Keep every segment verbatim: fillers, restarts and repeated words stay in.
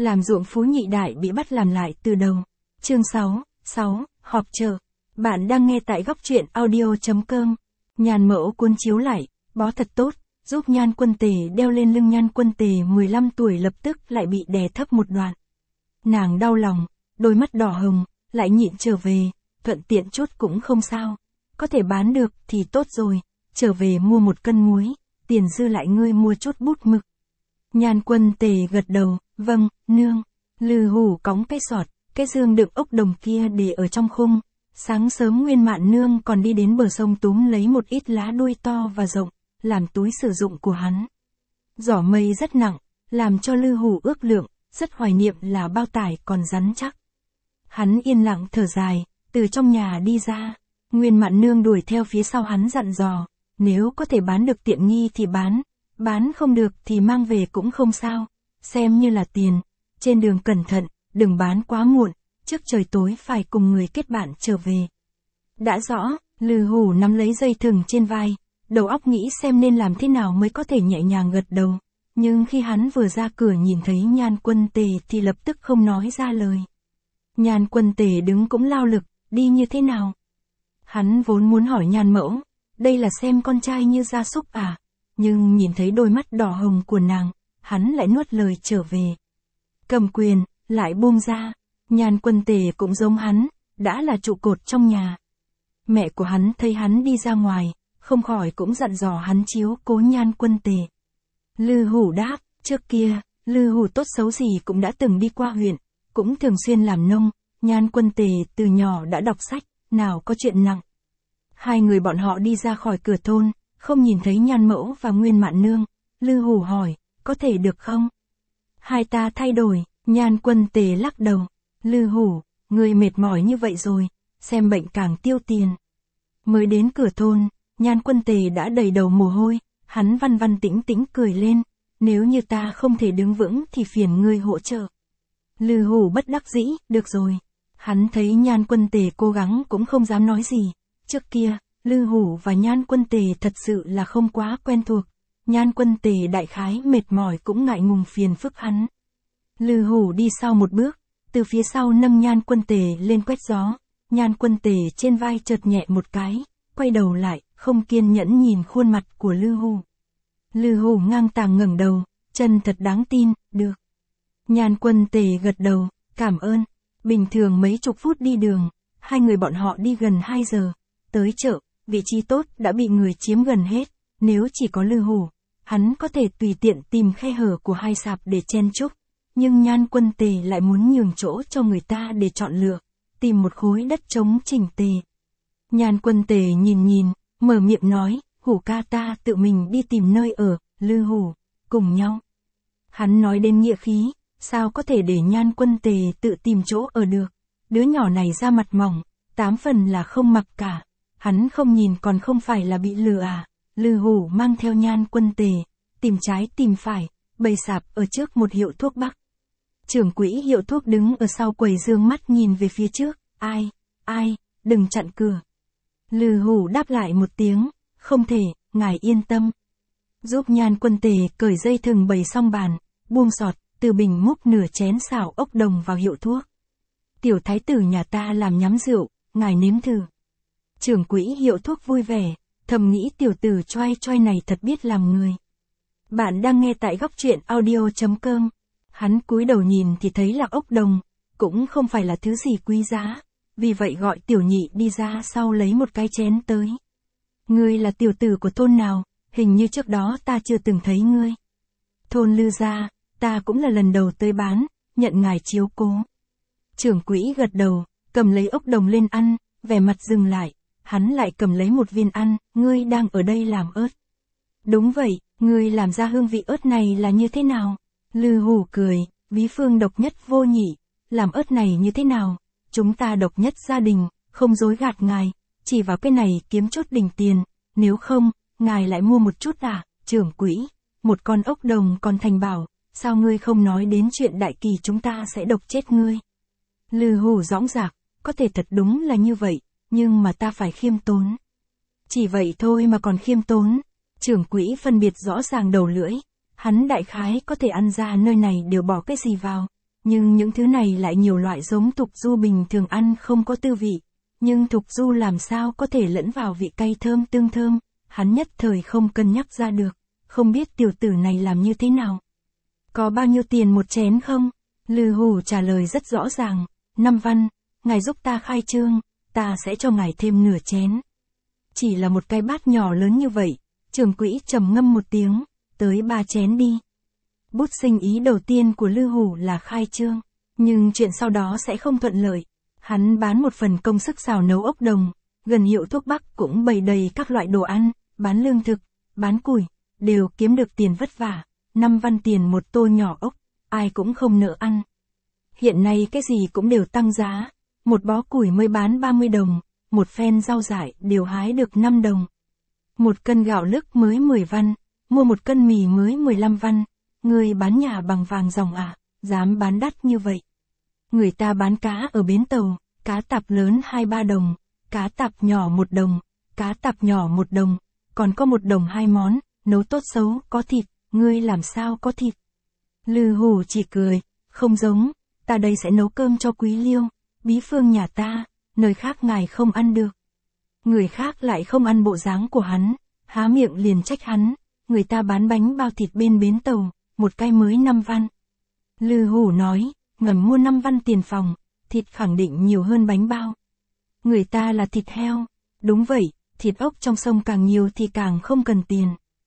làm ruộng phú nhị đại bị bắt làm lại từ đầu. Chương sáu, sáu, họp chợ. Bạn đang nghe tại góc truyện audio chấm com. Nhàn Mẫu cuốn chiếu lại, bó thật tốt, giúp Nhan Quân Tề đeo lên lưng. Nhan Quân Tề mười lăm tuổi lập tức lại bị đè thấp một đoạn. Nàng đau lòng, đôi mắt đỏ hồng, lại nhịn trở về, thuận tiện chút cũng không sao. Có thể bán được thì tốt rồi, trở về mua một cân muối, tiền dư lại ngươi mua chút bút mực. Nhan Quân Tề gật đầu, vâng, nương. Lư Hủ cõng cái sọt, cái dương đựng ốc đồng kia để ở trong khung. Sáng sớm Nguyên Mạn nương còn đi đến bờ sông túm lấy một ít lá đuôi to và rộng, làm túi sử dụng của hắn. Giỏ mây rất nặng, làm cho Lư Hủ ước lượng, rất hoài niệm là bao tải còn rắn chắc. Hắn yên lặng thở dài, từ trong nhà đi ra. Nguyên Mạn nương đuổi theo phía sau hắn dặn dò, nếu có thể bán được tiện nghi thì bán, bán không được thì mang về cũng không sao, xem như là tiền. Trên đường cẩn thận, đừng bán quá muộn, trước trời tối phải cùng người kết bạn trở về. Đã rõ, Lư Hủ nắm lấy dây thừng trên vai, đầu óc nghĩ xem nên làm thế nào mới có thể nhẹ nhàng gật đầu. Nhưng khi hắn vừa ra cửa nhìn thấy Nhan Quân Tề thì lập tức không nói ra lời. Nhan Quân Tề đứng cũng lao lực, đi như thế nào? Hắn vốn muốn hỏi Nhan Mẫu, đây là xem con trai như gia súc à? Nhưng nhìn thấy đôi mắt đỏ hồng của nàng, hắn lại nuốt lời trở về. Cầm quyền, lại buông ra. Nhan Quân Tề cũng giống hắn, đã là trụ cột trong nhà. Mẹ của hắn thấy hắn đi ra ngoài, không khỏi cũng dặn dò hắn chiếu cố Nhan Quân Tề. Lư Hủ đáp, trước kia, Lư Hủ tốt xấu gì cũng đã từng đi qua huyện, cũng thường xuyên làm nông. Nhan Quân Tề từ nhỏ đã đọc sách, nào có chuyện nặng. Hai người bọn họ đi ra khỏi cửa thôn, không nhìn thấy Nhan Mẫu và Nguyên Mạn nương. Lư Hủ hỏi, có thể được không? Hai ta thay đổi. Nhan Quân Tề lắc đầu. Lư Hủ, người mệt mỏi như vậy rồi, xem bệnh càng tiêu tiền. Mới đến cửa thôn, Nhan Quân Tề đã đầy đầu mồ hôi, hắn văn văn tĩnh tĩnh cười lên, nếu như ta không thể đứng vững thì phiền ngươi hỗ trợ. Lư Hủ bất đắc dĩ, được rồi. Hắn thấy Nhan Quân Tề cố gắng cũng không dám nói gì. Trước kia, Lư Hủ và Nhan Quân Tề thật sự là không quá quen thuộc. Nhan Quân Tề đại khái mệt mỏi cũng ngại ngùng phiền phức hắn. Lư Hủ đi sau một bước, từ phía sau nâng Nhan Quân Tề lên quét gió. Nhan Quân Tề trên vai chợt nhẹ một cái, quay đầu lại, không kiên nhẫn nhìn khuôn mặt của Lư Hủ. Lư Hủ ngang tàng ngẩng đầu, chân thật đáng tin, được. Nhan Quân Tề gật đầu, cảm ơn. Bình thường mấy chục phút đi đường, hai người bọn họ đi gần hai giờ. Tới chợ, vị trí tốt đã bị người chiếm gần hết. Nếu chỉ có Lư Hủ, hắn có thể tùy tiện tìm khe hở của hai sạp để chen chúc. Nhưng Nhan Quân Tề lại muốn nhường chỗ cho người ta để chọn lựa, tìm một khối đất trống chỉnh tề. Nhan Quân Tề nhìn nhìn, mở miệng nói, Hủ ca ta tự mình đi tìm nơi ở. Lư Hủ, cùng nhau. Hắn nói đến nghĩa khí, sao có thể để Nhan Quân Tề tự tìm chỗ ở được. Đứa nhỏ này ra mặt mỏng, tám phần là không mặc cả. Hắn không nhìn còn không phải là bị lừa à. Lư Hủ mang theo Nhan Quân Tề, tìm trái tìm phải, bày sạp ở trước một hiệu thuốc Bắc. Trưởng quỹ hiệu thuốc đứng ở sau quầy dương mắt nhìn về phía trước, ai, ai, đừng chặn cửa. Lư Hủ đáp lại một tiếng, không thể, ngài yên tâm. Giúp Nhan Quân Tề cởi dây thừng bày xong bàn, buông sọt, từ bình múc nửa chén xào ốc đồng vào hiệu thuốc. Tiểu thái tử nhà ta làm nhắm rượu, ngài nếm thử. Trưởng quỹ hiệu thuốc vui vẻ, thầm nghĩ tiểu tử choai choai này thật biết làm người. Bạn đang nghe tại góc truyện audio chấm com. Hắn cúi đầu nhìn thì thấy là ốc đồng, cũng không phải là thứ gì quý giá, vì vậy gọi tiểu nhị đi ra sau lấy một cái chén tới. Ngươi là tiểu tử của thôn nào, hình như trước đó ta chưa từng thấy ngươi. Thôn Lư gia, ta cũng là lần đầu tới bán, nhận ngài chiếu cố. Trưởng quỹ gật đầu, cầm lấy ốc đồng lên ăn, vẻ mặt dừng lại, hắn lại cầm lấy một viên ăn, ngươi đang ở đây làm ớt. Đúng vậy, ngươi làm ra hương vị ớt này là như thế nào? Lư Hủ cười, bí phương độc nhất vô nhị, làm ớt này như thế nào? Chúng ta độc nhất gia đình, không dối gạt ngài, chỉ vào cái này kiếm chốt đỉnh tiền, nếu không, ngài lại mua một chút à? Trưởng quỹ, một con ốc đồng còn thành bảo, sao ngươi không nói đến chuyện đại kỳ chúng ta sẽ độc chết ngươi? Lư Hủ dõng dạc, có thể thật đúng là như vậy, nhưng mà ta phải khiêm tốn. Chỉ vậy thôi mà còn khiêm tốn. Trưởng quỹ phân biệt rõ ràng đầu lưỡi, hắn đại khái có thể ăn ra nơi này đều bỏ cái gì vào. nhưng những thứ này lại nhiều loại giống Thục Du bình thường ăn không có tư vị. Nhưng Thục Du làm sao có thể lẫn vào vị cay thơm tương thơm, hắn nhất thời không cân nhắc ra được, không biết tiểu tử này làm như thế nào. Có bao nhiêu tiền một chén không? Lư Hủ trả lời rất rõ ràng, năm văn, ngài giúp ta khai trương, ta sẽ cho ngài thêm nửa chén. Chỉ là một cái bát nhỏ lớn như vậy, trưởng quỹ trầm ngâm một tiếng, tới ba chén đi. Bút sinh ý đầu tiên của Lư Hủ là khai trương, nhưng chuyện sau đó sẽ không thuận lợi. Hắn bán một phần công sức xào nấu ốc đồng, gần hiệu thuốc bắc cũng bày đầy các loại đồ ăn, bán lương thực, bán củi, đều kiếm được tiền vất vả, năm văn tiền một tô nhỏ ốc, ai cũng không nỡ ăn. Hiện nay cái gì cũng đều tăng giá, một bó củi mới bán ba mươi đồng, một phen rau dại đều hái được năm đồng. Một cân gạo lứt mới mười văn, mua một cân mì mới mười lăm văn, người bán nhà bằng vàng ròng à, dám bán đắt như vậy. Người ta bán cá ở bến tàu, cá tạp lớn hai ba đồng, cá tạp nhỏ một đồng, cá tạp nhỏ một đồng, còn có một đồng hai món, nấu tốt xấu, có thịt, ngươi làm sao có thịt. Lư Hủ chỉ cười, không giống, ta đây sẽ nấu cơm cho Quý Liêu, bí phương nhà ta, nơi khác ngài không ăn được. Người khác lại không ăn bộ dáng của hắn, há miệng liền trách hắn, người ta bán bánh bao thịt bên bến tàu, một cái mới năm văn. Lư Hủ nói, ngầm mua năm văn tiền phòng, thịt khẳng định nhiều hơn bánh bao. Người ta là thịt heo, đúng vậy, thịt ốc trong sông càng nhiều thì càng không cần tiền.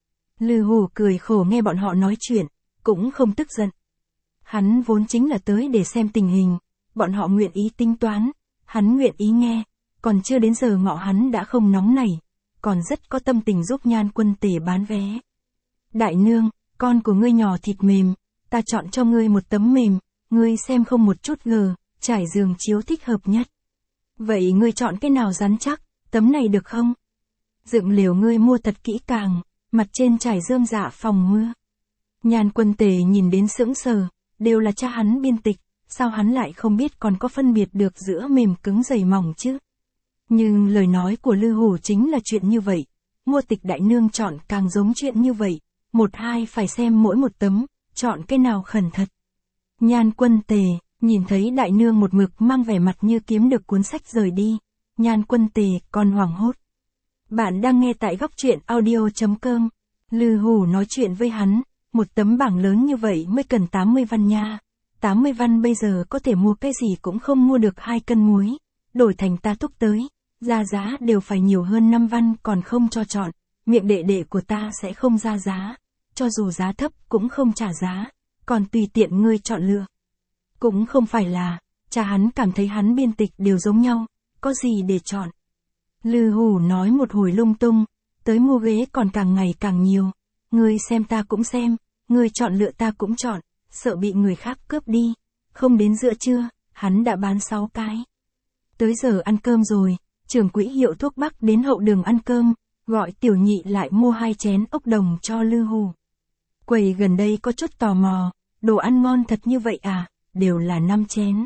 Lư Hủ cười khổ nghe bọn họ nói chuyện, cũng không tức giận. Hắn vốn chính là tới để xem tình hình, bọn họ nguyện ý tính toán, hắn nguyện ý nghe, còn chưa đến giờ ngọ hắn đã không nóng nảy, còn rất có tâm tình giúp Nhan Quân Tề bán vé. Đại nương, con của ngươi nhỏ thịt mềm, ta chọn cho ngươi một tấm mềm, ngươi xem không một chút gờ, trải giường chiếu thích hợp nhất. Vậy ngươi chọn cái nào rắn chắc, tấm này được không? Dựng lều ngươi mua thật kỹ càng, mặt trên trải rơm dạ phòng mưa. Nhan Quân Tề nhìn đến sững sờ, đều là cha hắn biên tịch, sao hắn lại không biết còn có phân biệt được giữa mềm cứng dày mỏng chứ? Nhưng lời nói của Lư Hủ chính là chuyện như vậy, mua tịch đại nương chọn càng giống chuyện như vậy, một hai phải xem mỗi một tấm, chọn cái nào khẩn thật. Nhan Quân Tề, nhìn thấy đại nương một mực mang vẻ mặt như kiếm được cuốn sách rời đi, Nhan Quân Tề còn hoảng hốt. Bạn đang nghe tại góc truyện audio.com, Lư Hủ nói chuyện với hắn, một tấm bảng lớn như vậy mới cần tám mươi văn nha, tám mươi văn bây giờ có thể mua cái gì cũng không mua được hai cân muối, đổi thành ta túc tới, ra giá đều phải nhiều hơn năm văn còn không cho chọn, miệng đệ đệ của ta sẽ không ra giá, cho dù giá thấp cũng không trả giá, còn tùy tiện ngươi chọn lựa. Cũng không phải là, cha hắn cảm thấy hắn biên tịch đều giống nhau, có gì để chọn. Lư Hủ nói một hồi lung tung, tới mua ghế còn càng ngày càng nhiều, ngươi xem ta cũng xem, ngươi chọn lựa ta cũng chọn, sợ bị người khác cướp đi, không đến giữa trưa, hắn đã bán sáu cái. Tới giờ ăn cơm rồi, trưởng quỹ hiệu thuốc bắc đến hậu đường ăn cơm, gọi tiểu nhị lại mua hai chén ốc đồng cho Lư Hủ. Quầy gần đây có chút tò mò, đồ ăn ngon thật như vậy à, đều là năm chén.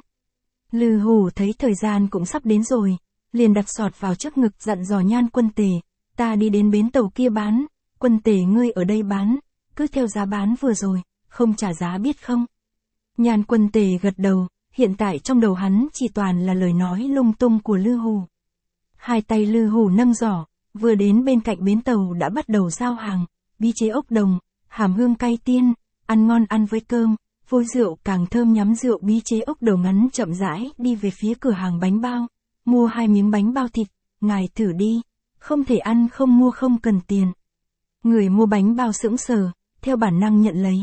Lư Hủ thấy thời gian cũng sắp đến rồi, liền đặt sọt vào trước ngực dặn dò Nhan Quân Tề, ta đi đến bến tàu kia bán, Quân Tề ngươi ở đây bán, cứ theo giá bán vừa rồi, không trả giá biết không? Nhan Quân Tề gật đầu, hiện tại trong đầu hắn chỉ toàn là lời nói lung tung của Lư Hủ. Hai tay Lư Hủ nâng giỏ, vừa đến bên cạnh bến tàu đã bắt đầu giao hàng, bí chế ốc đồng, hàm hương cay tiên, ăn ngon ăn với cơm, vôi rượu càng thơm nhắm rượu bí chế ốc đầu ngắn chậm rãi đi về phía cửa hàng bánh bao, mua hai miếng bánh bao thịt, ngài thử đi, không thể ăn không mua không cần tiền. Người mua bánh bao sững sờ, theo bản năng nhận lấy.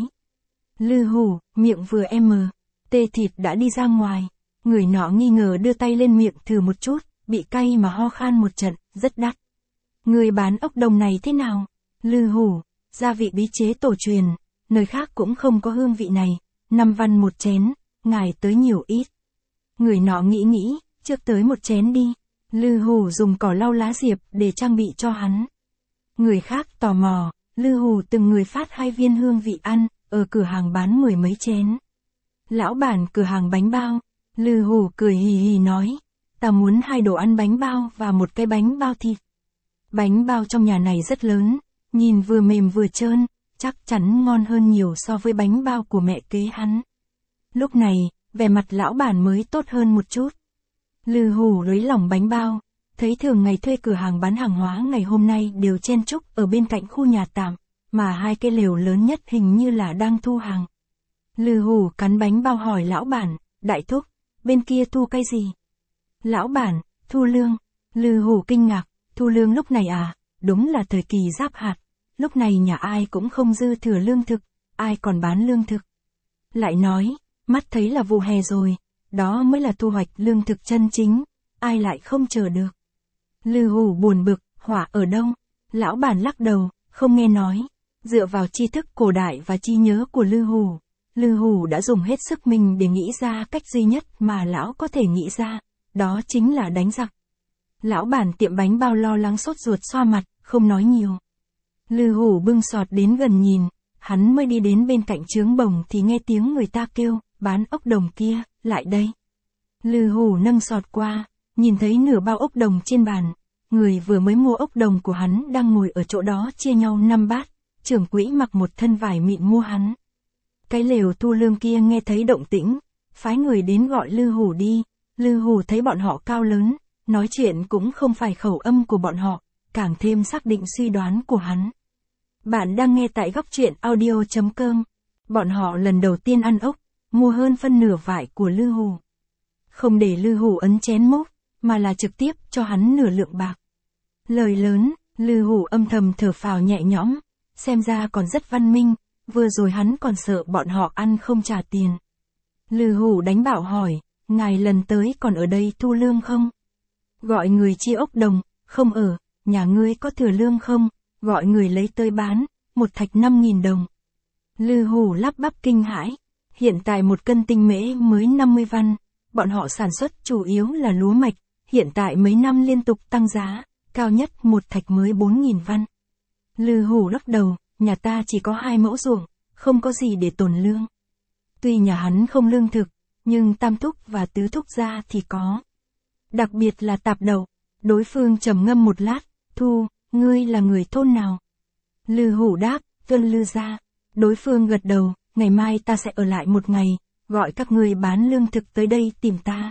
Lư Hủ, miệng vừa em mờ, tê thịt đã đi ra ngoài, người nọ nghi ngờ đưa tay lên miệng thử một chút, bị cay mà ho khan một trận, rất đắt. Người bán ốc đồng này thế nào? Lư Hủ, gia vị bí chế tổ truyền, nơi khác cũng không có hương vị này, năm văn một chén, ngài tới nhiều ít. Người nọ nghĩ nghĩ, trước tới một chén đi. Lư Hủ dùng cỏ lau lá diệp để trang bị cho hắn. Người khác tò mò, Lư Hủ từng người phát hai viên hương vị ăn, ở cửa hàng bán mười mấy chén. Lão bản cửa hàng bánh bao, Lư Hủ cười hì hì nói, ta muốn hai đồ ăn bánh bao và một cái bánh bao thịt. Bánh bao trong nhà này rất lớn, nhìn vừa mềm vừa trơn, chắc chắn ngon hơn nhiều so với bánh bao của mẹ kế hắn. Lúc này, vẻ mặt lão bản mới tốt hơn một chút. Lư Hủ lấy lòng bánh bao, thấy thường ngày thuê cửa hàng bán hàng hóa ngày hôm nay đều chen chúc ở bên cạnh khu nhà tạm, mà hai cái lều lớn nhất hình như là đang thu hàng. Lư Hủ cắn bánh bao hỏi lão bản, đại thúc, bên kia thu cái gì? Lão bản, thu lương. Lư Hủ kinh ngạc, thu lương lúc này à, đúng là thời kỳ giáp hạt, lúc này nhà ai cũng không dư thừa lương thực, ai còn bán lương thực. Lại nói, mắt thấy là vụ hè rồi, đó mới là thu hoạch lương thực chân chính, ai lại không chờ được. Lư Hủ buồn bực, hỏa ở đâu? Lão bản lắc đầu, không nghe nói. Dựa vào tri thức cổ đại và trí nhớ của Lư Hủ, Lư Hủ đã dùng hết sức mình để nghĩ ra cách duy nhất mà lão có thể nghĩ ra, đó chính là đánh giặc. Lão bản tiệm bánh bao lo lắng sốt ruột xoa mặt, không nói nhiều. Lư Hủ bưng sọt đến gần nhìn, hắn mới đi đến bên cạnh trướng bồng thì nghe tiếng người ta kêu, bán ốc đồng kia, lại đây. Lư Hủ nâng sọt qua, nhìn thấy nửa bao ốc đồng trên bàn, người vừa mới mua ốc đồng của hắn đang ngồi ở chỗ đó chia nhau năm bát, trưởng quỹ mặc một thân vải mịn mua hắn. Cái lều thu lương kia nghe thấy động tĩnh, phái người đến gọi Lư Hủ đi. Lư Hủ thấy bọn họ cao lớn, nói chuyện cũng không phải khẩu âm của bọn họ, càng thêm xác định suy đoán của hắn. Bạn đang nghe tại góc truyện audio chấm com. Bọn họ lần đầu tiên ăn ốc, mua hơn phân nửa vải của Lư Hủ. Không để Lư Hủ ấn chén mốc, mà là trực tiếp cho hắn nửa lượng bạc. Lời lớn, Lư Hủ âm thầm thở phào nhẹ nhõm, xem ra còn rất văn minh, vừa rồi hắn còn sợ bọn họ ăn không trả tiền. Lư Hủ đánh bảo hỏi, ngài lần tới còn ở đây thu lương không? Gọi người chia ốc đồng, không ở, nhà ngươi có thừa lương không? Gọi người lấy tới bán, một thạch năm nghìn đồng. Lư Hủ lắp bắp kinh hãi, hiện tại một cân tinh mễ mới năm mươi văn, bọn họ sản xuất chủ yếu là lúa mạch, hiện tại mấy năm liên tục tăng giá, cao nhất một thạch mới bốn nghìn văn. Lư Hủ lắc đầu, nhà ta chỉ có hai mẫu ruộng, không có gì để tồn lương. Tuy nhà hắn không lương thực, nhưng tam thúc và tứ thúc gia thì có. Đặc biệt là tạp đậu. Đối phương trầm ngâm một lát, thu, ngươi là người thôn nào? Lư Hủ đáp, tuân Lư gia. Đối phương gật đầu, ngày mai ta sẽ ở lại một ngày, gọi các ngươi bán lương thực tới đây tìm ta.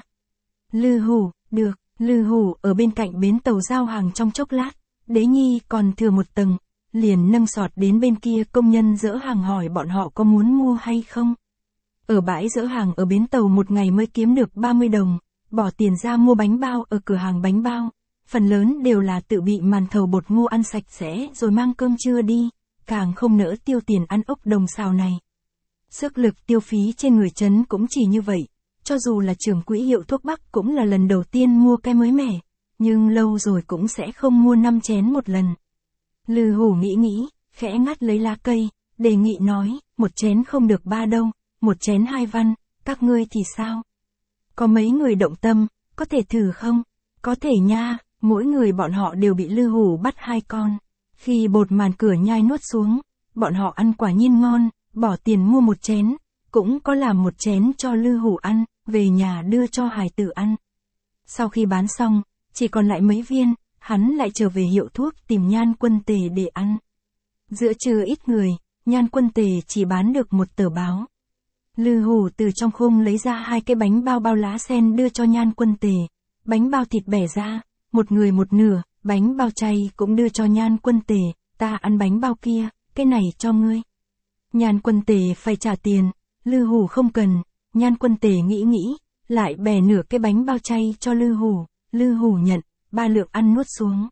Lư Hủ, được. Lư Hủ ở bên cạnh bến tàu giao hàng trong chốc lát, Đế Nhi còn thừa một tầng, liền nâng sọt đến bên kia công nhân dỡ hàng hỏi bọn họ có muốn mua hay không. Ở bãi dỡ hàng ở bến tàu một ngày mới kiếm được ba mươi đồng, bỏ tiền ra mua bánh bao ở cửa hàng bánh bao, phần lớn đều là tự bị màn thầu bột ngô ăn sạch sẽ rồi mang cơm trưa đi, càng không nỡ tiêu tiền ăn ốc đồng xào này. Sức lực tiêu phí trên người trấn cũng chỉ như vậy, cho dù là trưởng quỹ hiệu thuốc Bắc cũng là lần đầu tiên mua cái mới mẻ, nhưng lâu rồi cũng sẽ không mua năm chén một lần. Lư Hủ nghĩ nghĩ, khẽ ngắt lấy lá cây, đề nghị nói, một chén không được ba đâu, một chén hai văn, các ngươi thì sao? Có mấy người động tâm, có thể thử không? Có thể nha, mỗi người bọn họ đều bị Lư Hủ bắt hai con. Khi bột màn cửa nhai nuốt xuống, bọn họ ăn quả nhiên ngon, bỏ tiền mua một chén, cũng có làm một chén cho Lư Hủ ăn, về nhà đưa cho hài tử ăn. Sau khi bán xong, chỉ còn lại mấy viên, hắn lại trở về hiệu thuốc tìm Nhan Quân Tề để ăn. Giữa trưa ít người, Nhan Quân Tề chỉ bán được một tờ báo. Lư Hủ từ trong khung lấy ra hai cái bánh bao bao lá sen đưa cho Nhan Quân Tề. Bánh bao thịt bẻ ra, một người một nửa, bánh bao chay cũng đưa cho Nhan Quân Tề, ta ăn bánh bao kia, cái này cho ngươi. Nhan Quân Tề phải trả tiền, Lư Hủ không cần, Nhan Quân Tề nghĩ nghĩ, lại bẻ nửa cái bánh bao chay cho Lư Hủ, Lư Hủ nhận, ba lượng ăn nuốt xuống.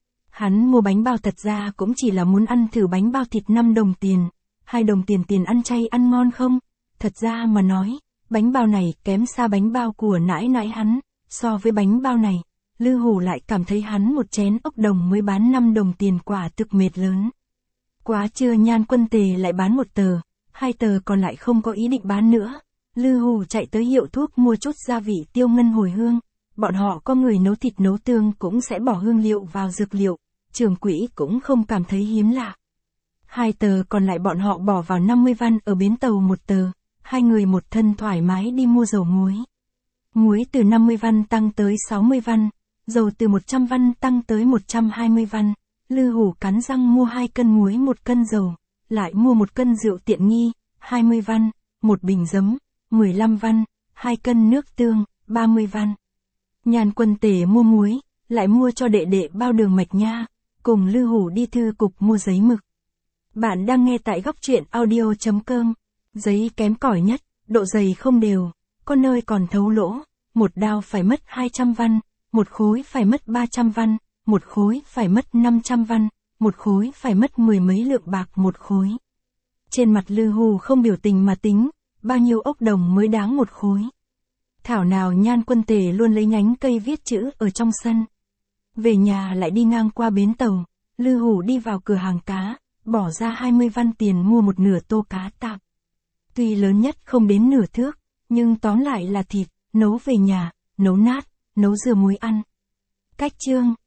Hắn mua bánh bao thật ra cũng chỉ là muốn ăn thử bánh bao thịt năm đồng tiền, hai đồng tiền tiền ăn chay ăn ngon không? Thật ra mà nói, bánh bao này kém xa bánh bao của nãi nãi hắn, so với bánh bao này, Lư Hủ lại cảm thấy hắn một chén ốc đồng mới bán năm đồng tiền quả thực mệt lớn. Quá trưa Nhan Quân Tề lại bán một tờ, hai tờ còn lại không có ý định bán nữa. Lư Hủ chạy tới hiệu thuốc mua chút gia vị tiêu ngân hồi hương, bọn họ có người nấu thịt nấu tương cũng sẽ bỏ hương liệu vào dược liệu, trưởng quỹ cũng không cảm thấy hiếm lạ. Hai tờ còn lại bọn họ bỏ vào năm mươi văn ở bến tàu một tờ, hai người một thân thoải mái đi mua dầu muối. Muối từ năm mươi văn tăng tới sáu mươi văn, dầu từ một trăm văn tăng tới một trăm hai mươi văn. Lư Hủ cắn răng mua hai cân muối một cân dầu, lại mua một cân rượu tiện nghi, hai mươi văn, một bình giấm, mười lăm văn, hai cân nước tương, ba mươi văn. Nhan Quân Tề mua muối, lại mua cho đệ đệ bao đường mạch nha, cùng Lư Hủ đi thư cục mua giấy mực. Bạn đang nghe tại góc truyện audio.com. Giấy kém cỏi nhất, độ dày không đều, có nơi còn thấu lỗ, một đao phải mất hai trăm văn, một khối phải mất ba trăm văn, một khối phải mất năm trăm văn, một khối phải mất mười mấy lượng bạc một khối. Trên mặt Lư Hủ không biểu tình mà tính, bao nhiêu ốc đồng mới đáng một khối. Thảo nào Nhan Quân Tề luôn lấy nhánh cây viết chữ ở trong sân. Về nhà lại đi ngang qua bến tàu, Lư Hủ đi vào cửa hàng cá, bỏ ra hai mươi văn tiền mua một nửa tô cá tạp. Tuy lớn nhất không đến nửa thước, nhưng tóm lại là thịt, nấu về nhà, nấu nát, nấu dừa muối ăn. Cách chương,